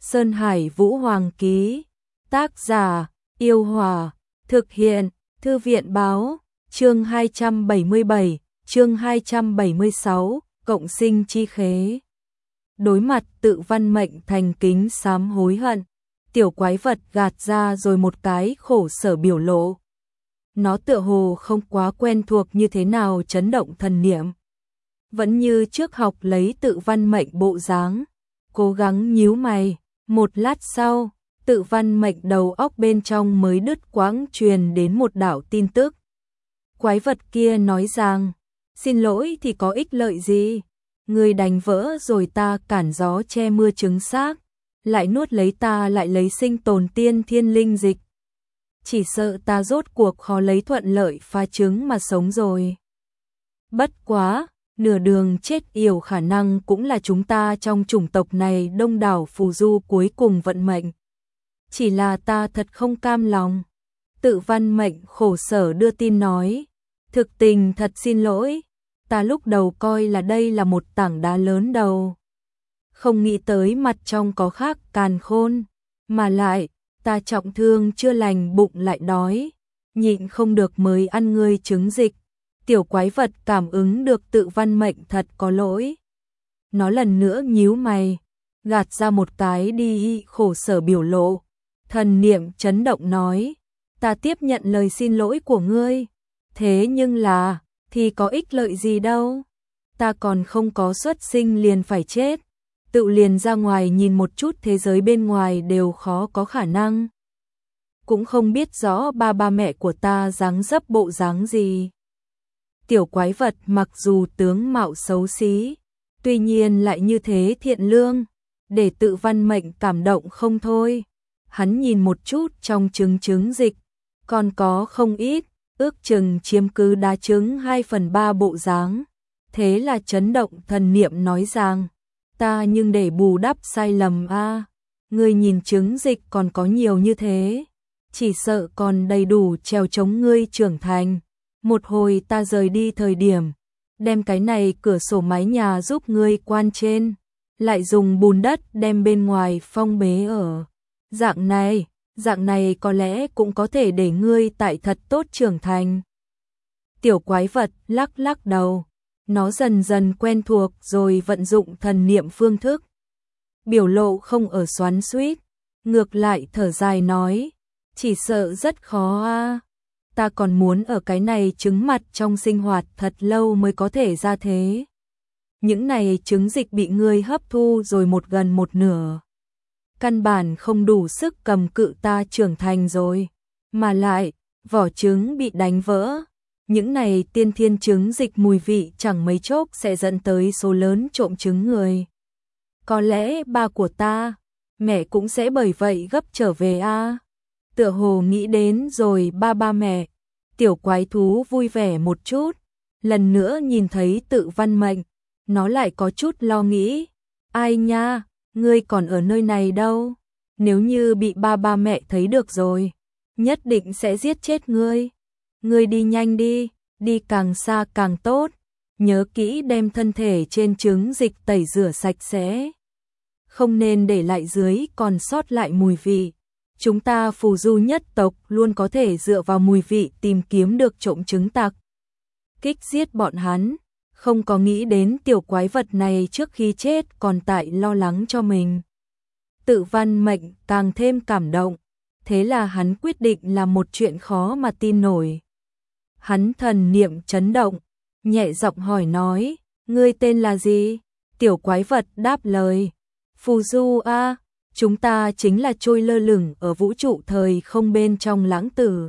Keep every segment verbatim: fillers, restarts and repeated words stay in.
Sơn Hải Vũ Hoàng ký. Tác giả: Yêu Hòa. Thực hiện: Thư viện báo. Chương hai trăm bảy mươi bảy, chương hai trăm bảy mươi sáu, cộng sinh chi khế. Đối mặt Tự Văn Mệnh thành kính sám hối hận, tiểu quái vật gạt ra rồi một cái khổ sở biểu lộ. Nó tựa hồ không quá quen thuộc như thế nào chấn động thần niệm. Vẫn như trước học lấy Tự Văn Mệnh bộ dáng, cố gắng nhíu mày. Một lát sau, Tự Văn Mệnh đầu óc bên trong mới đứt quãng truyền đến một đạo tin tức. Quái vật kia nói rằng, xin lỗi thì có ích lợi gì? Người đánh vỡ rồi ta cản gió che mưa trứng xác, lại nuốt lấy ta lại lấy sinh tồn tiên thiên linh dịch. Chỉ sợ ta rốt cuộc khó lấy thuận lợi pha trứng mà sống rồi. Bất quá, nửa đường chết yểu khả năng cũng là chúng ta trong chủng tộc này đông đảo phù du cuối cùng vận mệnh. Chỉ là ta thật không cam lòng. Tự Văn Mệnh khổ sở đưa tin nói, thực tình thật xin lỗi, ta lúc đầu coi là đây là một tảng đá lớn đầu. Không nghĩ tới mặt trong có khác càn khôn, mà lại, ta trọng thương chưa lành bụng lại đói, nhịn không được mới ăn ngươi trứng dịch. Tiểu quái vật cảm ứng được Tự Văn Mệnh thật có lỗi. Nó lần nữa nhíu mày, gạt ra một cái đi khổ sở biểu lộ. Thần niệm chấn động nói, ta tiếp nhận lời xin lỗi của ngươi. Thế nhưng là, thì có ích lợi gì đâu. Ta còn không có xuất sinh liền phải chết. Tự liền ra ngoài nhìn một chút thế giới bên ngoài đều khó có khả năng. Cũng không biết rõ ba ba mẹ của ta dáng dấp bộ dáng gì. Tiểu quái vật mặc dù tướng mạo xấu xí, tuy nhiên lại như thế thiện lương, để Tự Văn Mệnh cảm động không thôi. Hắn nhìn một chút trong trứng trứng dịch, còn có không ít, ước chừng chiếm cứ đá trứng hai phần ba bộ dáng. Thế là chấn động thần niệm nói rằng, ta nhưng để bù đắp sai lầm a, ngươi nhìn trứng dịch còn có nhiều như thế, chỉ sợ còn đầy đủ trèo chống ngươi trưởng thành. Một hồi ta rời đi thời điểm, đem cái này cửa sổ mái nhà giúp ngươi quan trên, lại dùng bùn đất đem bên ngoài phong bế ở. Dạng này, dạng này có lẽ cũng có thể để ngươi tại thật tốt trưởng thành. Tiểu quái vật lắc lắc đầu, nó dần dần quen thuộc rồi vận dụng thần niệm phương thức. Biểu lộ không ở xoắn xuýt, ngược lại thở dài nói, chỉ sợ rất khó a. Ta còn muốn ở cái này trứng mặt trong sinh hoạt thật lâu mới có thể ra thế. Những này trứng dịch bị ngươi hấp thu rồi một gần một nửa. Căn bản không đủ sức cầm cự ta trưởng thành rồi. Mà lại, vỏ trứng bị đánh vỡ. Những này tiên thiên trứng dịch mùi vị chẳng mấy chốc sẽ dẫn tới số lớn trộm trứng người. Có lẽ ba của ta, mẹ cũng sẽ bởi vậy gấp trở về a. Tựa hồ nghĩ đến rồi ba ba mẹ, tiểu quái thú vui vẻ một chút, lần nữa nhìn thấy Tự Văn Mệnh, nó lại có chút lo nghĩ, ai nha, ngươi còn ở nơi này đâu, nếu như bị ba ba mẹ thấy được rồi, nhất định sẽ giết chết ngươi, ngươi đi nhanh đi, đi càng xa càng tốt, nhớ kỹ đem thân thể trên trứng dịch tẩy rửa sạch sẽ, không nên để lại dưới còn sót lại mùi vị. Chúng ta phù du nhất tộc luôn có thể dựa vào mùi vị tìm kiếm được trộm trứng tặc. Kích giết bọn hắn, không có nghĩ đến tiểu quái vật này trước khi chết còn tại lo lắng cho mình. Tự Văn Mệnh càng thêm cảm động, thế là hắn quyết định làm một chuyện khó mà tin nổi. Hắn thần niệm chấn động, nhẹ giọng hỏi nói, ngươi tên là gì? Tiểu quái vật đáp lời, Phù Du a. Chúng ta chính là trôi lơ lửng ở vũ trụ thời không bên trong lãng tử.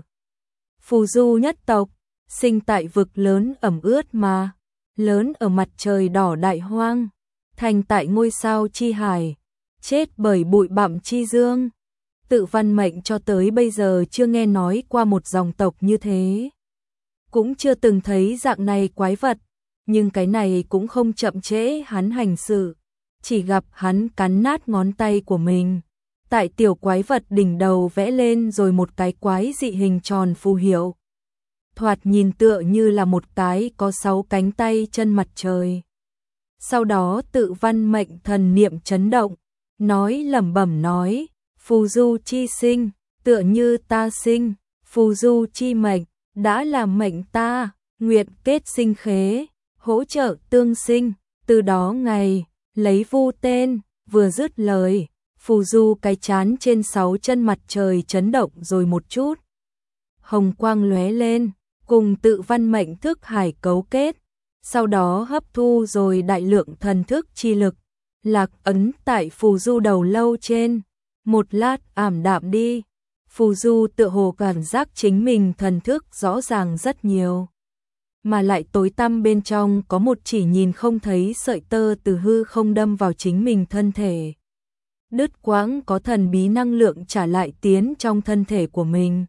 Phù du nhất tộc, sinh tại vực lớn ẩm ướt mà, lớn ở mặt trời đỏ đại hoang, thành tại ngôi sao chi hải, chết bởi bụi bặm chi dương. Tự Văn Mệnh cho tới bây giờ chưa nghe nói qua một dòng tộc như thế. Cũng chưa từng thấy dạng này quái vật, nhưng cái này cũng không chậm trễ hắn hành sự. Chỉ gặp hắn cắn nát ngón tay của mình, tại tiểu quái vật đỉnh đầu vẽ lên rồi một cái quái dị hình tròn phù hiệu. Thoạt nhìn tựa như là một cái có sáu cánh tay chân mặt trời. Sau đó Tự Văn Mệnh thần niệm chấn động, nói lẩm bẩm nói, phù du chi sinh, tựa như ta sinh, phù du chi mệnh, đã là mệnh ta, nguyện kết sinh khế, hỗ trợ tương sinh, từ đó ngày, lấy vu tên, vừa dứt lời, phù du cái chán trên sáu chân mặt trời chấn động rồi một chút. Hồng quang lóe lên, cùng tự văn mệnh thức hải cấu kết, sau đó hấp thu rồi đại lượng thần thức chi lực, lạc ấn tại phù du đầu lâu trên, một lát ảm đạm đi, phù du tựa hồ cảm giác chính mình thần thức rõ ràng rất nhiều, mà lại tối tăm bên trong có một chỉ nhìn không thấy sợi tơ từ hư không đâm vào chính mình thân thể. Đứt quãng có thần bí năng lượng trả lại tiến trong thân thể của mình,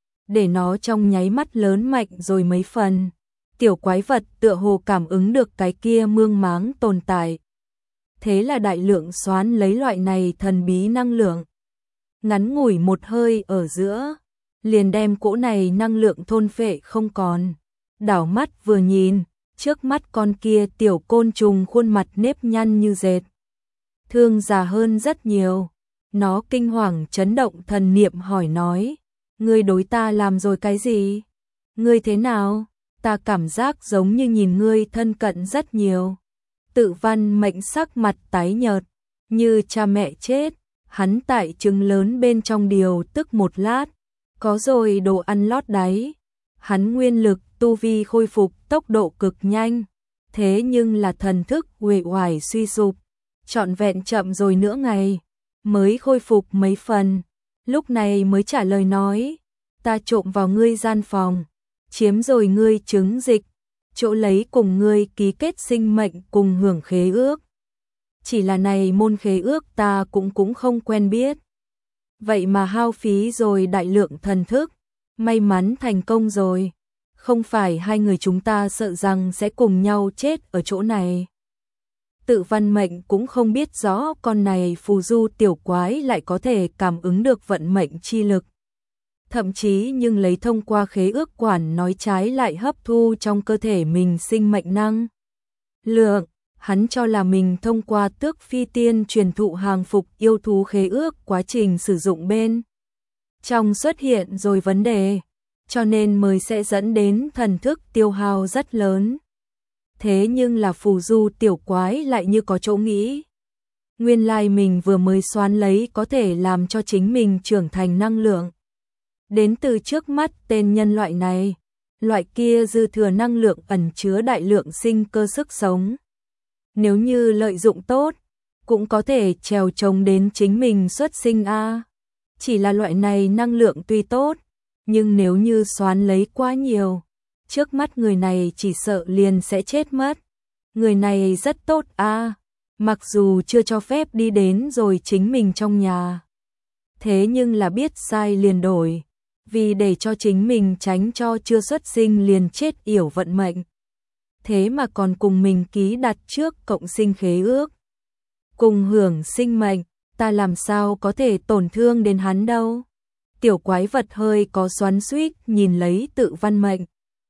để nó trong nháy mắt lớn mạnh rồi mấy phần. Tiểu quái vật tựa hồ cảm ứng được cái kia mương máng tồn tại. Thế là đại lượng xoán lấy loại này thần bí năng lượng. Ngắn ngủi một hơi ở giữa, liền đem cỗ này năng lượng thôn phệ không còn. Đảo mắt vừa nhìn, trước mắt con kia tiểu côn trùng khuôn mặt nếp nhăn như dệt. Thương già hơn rất nhiều. Nó kinh hoàng chấn động thần niệm hỏi nói, ngươi đối ta làm rồi cái gì? Ngươi thế nào? Ta cảm giác giống như nhìn ngươi thân cận rất nhiều. Tự văn mệnh sắc mặt tái nhợt, như cha mẹ chết, hắn tại trứng lớn bên trong điều tức một lát, có rồi đồ ăn lót đáy. Hắn nguyên lực tu vi khôi phục tốc độ cực nhanh, thế nhưng là thần thức uể oải suy sụp, trọn vẹn chậm rồi nửa ngày, mới khôi phục mấy phần, lúc này mới trả lời nói, ta trộm vào ngươi gian phòng, chiếm rồi ngươi trứng dịch, chỗ lấy cùng ngươi ký kết sinh mệnh cùng hưởng khế ước. Chỉ là này môn khế ước ta cũng cũng không quen biết. Vậy mà hao phí rồi đại lượng thần thức, may mắn thành công rồi. Không phải hai người chúng ta sợ rằng sẽ cùng nhau chết ở chỗ này. Tự văn mệnh cũng không biết rõ con này phù du tiểu quái lại có thể cảm ứng được vận mệnh chi lực. Thậm chí nhưng lấy thông qua khế ước quản nói trái lại hấp thu trong cơ thể mình sinh mệnh năng lượng. Hắn cho là mình thông qua tước phi tiên truyền thụ hàng phục yêu thú khế ước quá trình sử dụng bên trong xuất hiện rồi vấn đề, cho nên mới sẽ dẫn đến thần thức tiêu hao rất lớn. Thế nhưng là phù du tiểu quái lại như có chỗ nghĩ. Nguyên lai mình vừa mới xoán lấy có thể làm cho chính mình trưởng thành năng lượng. Đến từ trước mắt tên nhân loại này, loại kia dư thừa năng lượng ẩn chứa đại lượng sinh cơ sức sống. Nếu như lợi dụng tốt, cũng có thể trèo trống đến chính mình xuất sinh a. Chỉ là loại này năng lượng tuy tốt, nhưng nếu như xoán lấy quá nhiều, trước mắt người này chỉ sợ liền sẽ chết mất. Người này rất tốt a, mặc dù chưa cho phép đi đến rồi chính mình trong nhà. Thế nhưng là biết sai liền đổi, vì để cho chính mình tránh cho chưa xuất sinh liền chết yểu vận mệnh. Thế mà còn cùng mình ký đặt trước cộng sinh khế ước. Cùng hưởng sinh mệnh, ta làm sao có thể tổn thương đến hắn đâu. Tiểu quái vật hơi có xoắn xuýt nhìn lấy tự văn mệnh.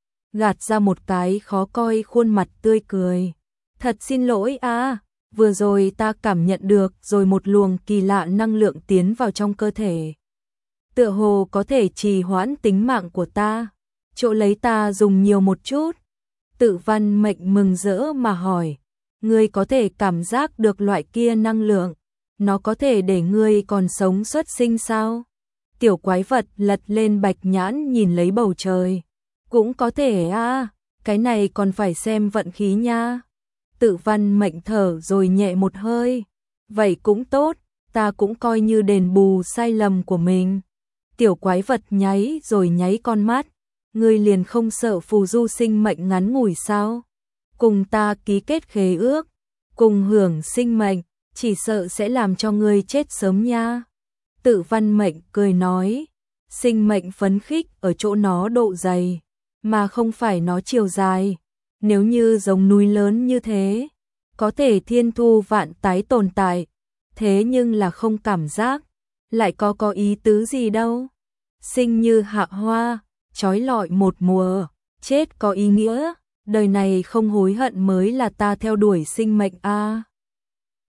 Gạt ra một cái khó coi khuôn mặt tươi cười. Thật xin lỗi a, vừa rồi ta cảm nhận được rồi một luồng kỳ lạ năng lượng tiến vào trong cơ thể. Tựa hồ có thể trì hoãn tính mạng của ta, chỗ lấy ta dùng nhiều một chút. Tự văn mệnh mừng rỡ mà hỏi, ngươi có thể cảm giác được loại kia năng lượng, nó có thể để ngươi còn sống xuất sinh sao? Tiểu quái vật lật lên bạch nhãn nhìn lấy bầu trời. Cũng có thể a, cái này còn phải xem vận khí nha. Tự văn mệnh thở rồi nhẹ một hơi. Vậy cũng tốt, ta cũng coi như đền bù sai lầm của mình. Tiểu quái vật nháy rồi nháy con mắt. Ngươi liền không sợ phù du sinh mệnh ngắn ngủi sao? Cùng ta ký kết khế ước, cùng hưởng sinh mệnh, chỉ sợ sẽ làm cho ngươi chết sớm nha. Tự văn mệnh cười nói, sinh mệnh phấn khích ở chỗ nó độ dày, mà không phải nó chiều dài. Nếu như giống núi lớn như thế, có thể thiên thu vạn tái tồn tại, thế nhưng là không cảm giác, lại có có ý tứ gì đâu. Sinh như hạ hoa, trói lọi một mùa, chết có ý nghĩa, đời này không hối hận mới là ta theo đuổi sinh mệnh a.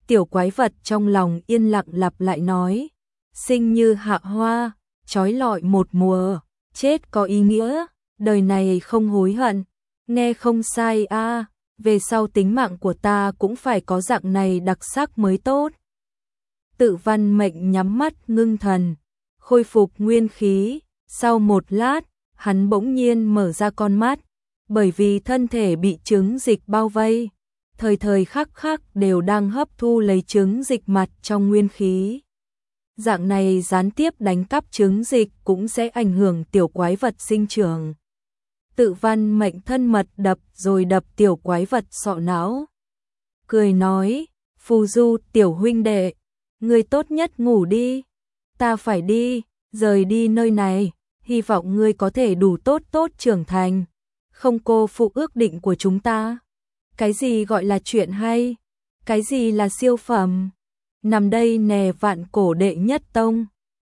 Tiểu quái vật trong lòng yên lặng lặp lại nói, sinh như hạ hoa, trói lọi một mùa, chết có ý nghĩa, đời này không hối hận, nghe không sai a, à, về sau tính mạng của ta cũng phải có dạng này đặc sắc mới tốt. Tự Văn Mệnh nhắm mắt ngưng thần, khôi phục nguyên khí, sau một lát, hắn bỗng nhiên mở ra con mắt, bởi vì thân thể bị chứng dịch bao vây, thời thời khắc khắc đều đang hấp thu lấy chứng dịch mặt trong nguyên khí. Dạng này gián tiếp đánh cắp chứng dịch cũng sẽ ảnh hưởng tiểu quái vật sinh trưởng. Tự Văn Mệnh thân mật đập rồi đập tiểu quái vật sọ não. Cười nói, phù du tiểu huynh đệ, ngươi tốt nhất ngủ đi, ta phải đi, rời đi nơi này, hy vọng ngươi có thể đủ tốt tốt trưởng thành, không cô phụ ước định của chúng ta. Cái gì gọi là chuyện hay? Cái gì là siêu phẩm? Nằm đây nè vạn cổ đệ nhất tông.